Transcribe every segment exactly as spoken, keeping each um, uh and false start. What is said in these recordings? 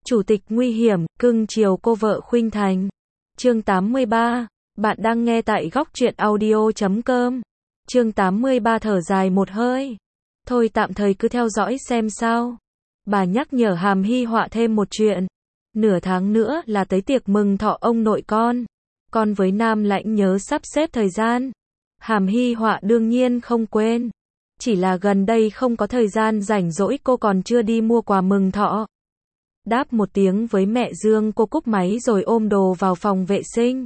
Chủ tịch nguy hiểm, cưng chiều cô vợ khuynh thành. Chương tám mươi ba. Bạn đang nghe tại góc truyện audio chấm com. Chương tám mươi ba thở dài một hơi. Thôi tạm thời cứ theo dõi xem sao. Bà nhắc nhở Hàm Hy Họa thêm một chuyện. Nửa tháng nữa là tới tiệc mừng thọ ông nội con. Con với Nam Lãnh nhớ sắp xếp thời gian. Hàm Hy Họa đương nhiên không quên. Chỉ là gần đây không có thời gian rảnh rỗi, cô còn chưa đi mua quà mừng thọ. Đáp một tiếng với mẹ Dương, cô cúp máy rồi ôm đồ vào phòng vệ sinh.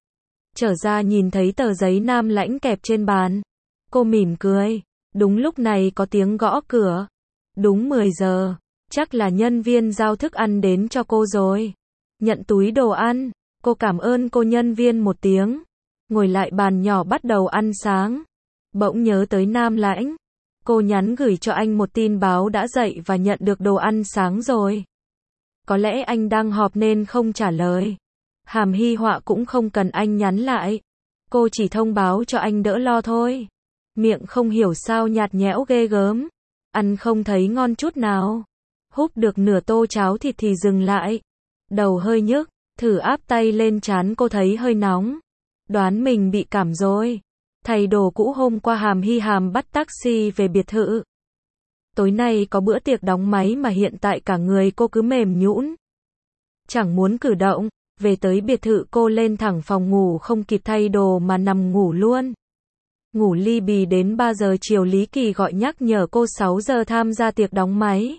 Trở ra nhìn thấy tờ giấy Nam Lãnh kẹp trên bàn. Cô mỉm cười. Đúng lúc này có tiếng gõ cửa. Đúng mười giờ. Chắc là nhân viên giao thức ăn đến cho cô rồi. Nhận túi đồ ăn. Cô cảm ơn cô nhân viên một tiếng. Ngồi lại bàn nhỏ bắt đầu ăn sáng. Bỗng nhớ tới Nam Lãnh. Cô nhắn gửi cho anh một tin báo đã dậy và nhận được đồ ăn sáng rồi. Có lẽ anh đang họp nên không trả lời. Hàm Hy Họa cũng không cần anh nhắn lại. Cô chỉ thông báo cho anh đỡ lo thôi. Miệng không hiểu sao nhạt nhẽo ghê gớm. Ăn không thấy ngon chút nào. Húp được nửa tô cháo thịt thì dừng lại. Đầu hơi nhức, thử áp tay lên trán, cô thấy hơi nóng. Đoán mình bị cảm rồi. Thay đồ cũ hôm qua Hàm Hy Hàm bắt taxi về biệt thự. Tối nay có bữa tiệc đóng máy mà hiện tại cả người cô cứ mềm nhũn. Chẳng muốn cử động, về tới biệt thự cô lên thẳng phòng ngủ, không kịp thay đồ mà nằm ngủ luôn. Ngủ li bì đến ba giờ chiều Lý Kỳ gọi nhắc nhở cô sáu giờ tham gia tiệc đóng máy.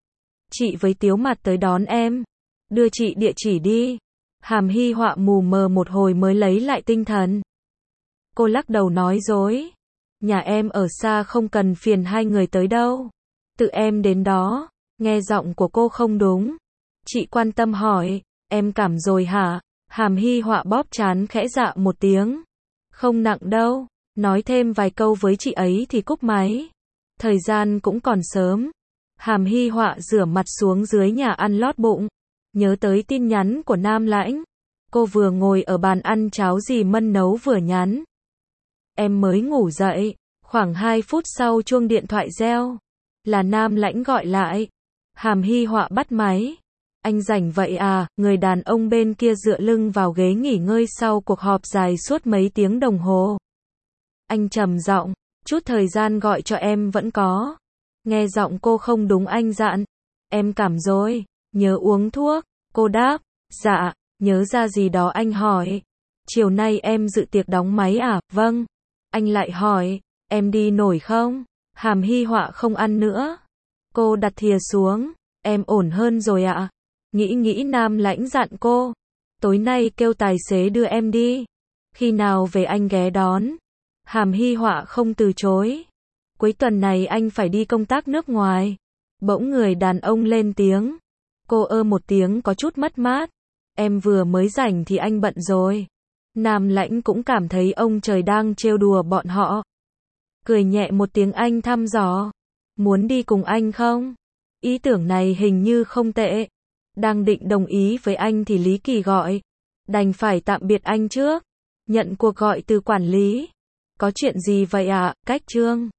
Chị với Tiếu Mặt tới đón em. Đưa chị địa chỉ đi. Hàm Hy Họa mù mờ một hồi mới lấy lại tinh thần. Cô lắc đầu nói dối. Nhà em ở xa, không cần phiền hai người tới đâu. Tự em đến đó. Nghe giọng của cô không đúng. Chị quan tâm hỏi, em cảm rồi hả? Hàm Hy Họa bóp trán khẽ dạ một tiếng. Không nặng đâu. Nói thêm vài câu với chị ấy thì cúp máy. Thời gian cũng còn sớm. Hàm Hy Họa rửa mặt xuống dưới nhà ăn lót bụng. Nhớ tới tin nhắn của Nam Lãnh. Cô vừa ngồi ở bàn ăn cháo dì Mân nấu vừa nhắn. Em mới ngủ dậy. Khoảng hai phút sau chuông điện thoại reo. Là Nam Lãnh gọi lại. Hàm Hy Họa bắt máy. Anh rảnh vậy à? Người đàn ông bên kia dựa lưng vào ghế nghỉ ngơi sau cuộc họp dài suốt mấy tiếng đồng hồ. Anh trầm giọng, chút thời gian gọi cho em vẫn có. Nghe giọng cô không đúng anh dặn. Em cảm rồi, nhớ uống thuốc. Cô đáp, dạ, nhớ ra gì đó anh hỏi. Chiều nay em dự tiệc đóng máy à? Vâng. Anh lại hỏi, em đi nổi không? Hàm Hy Họa không ăn nữa. Cô đặt thìa xuống, em ổn hơn rồi ạ. À? Nghĩ nghĩ Nam Lãnh dặn cô. Tối nay kêu tài xế đưa em đi. Khi nào về anh ghé đón. Hàm Hy Họa không từ chối. Cuối tuần này anh phải đi công tác nước ngoài. Bỗng người đàn ông lên tiếng. Cô ơ một tiếng có chút mất mát. Em vừa mới rảnh thì anh bận rồi. Nam Lãnh cũng cảm thấy ông trời đang trêu đùa bọn họ. Cười nhẹ một tiếng, anh thăm dò. Muốn đi cùng anh không? Ý tưởng này hình như không tệ. Đang định đồng ý với anh thì Lý Kỳ gọi. Đành phải tạm biệt anh trước. Nhận cuộc gọi từ quản lý. Có chuyện gì vậy ạ? À? Cách Trương.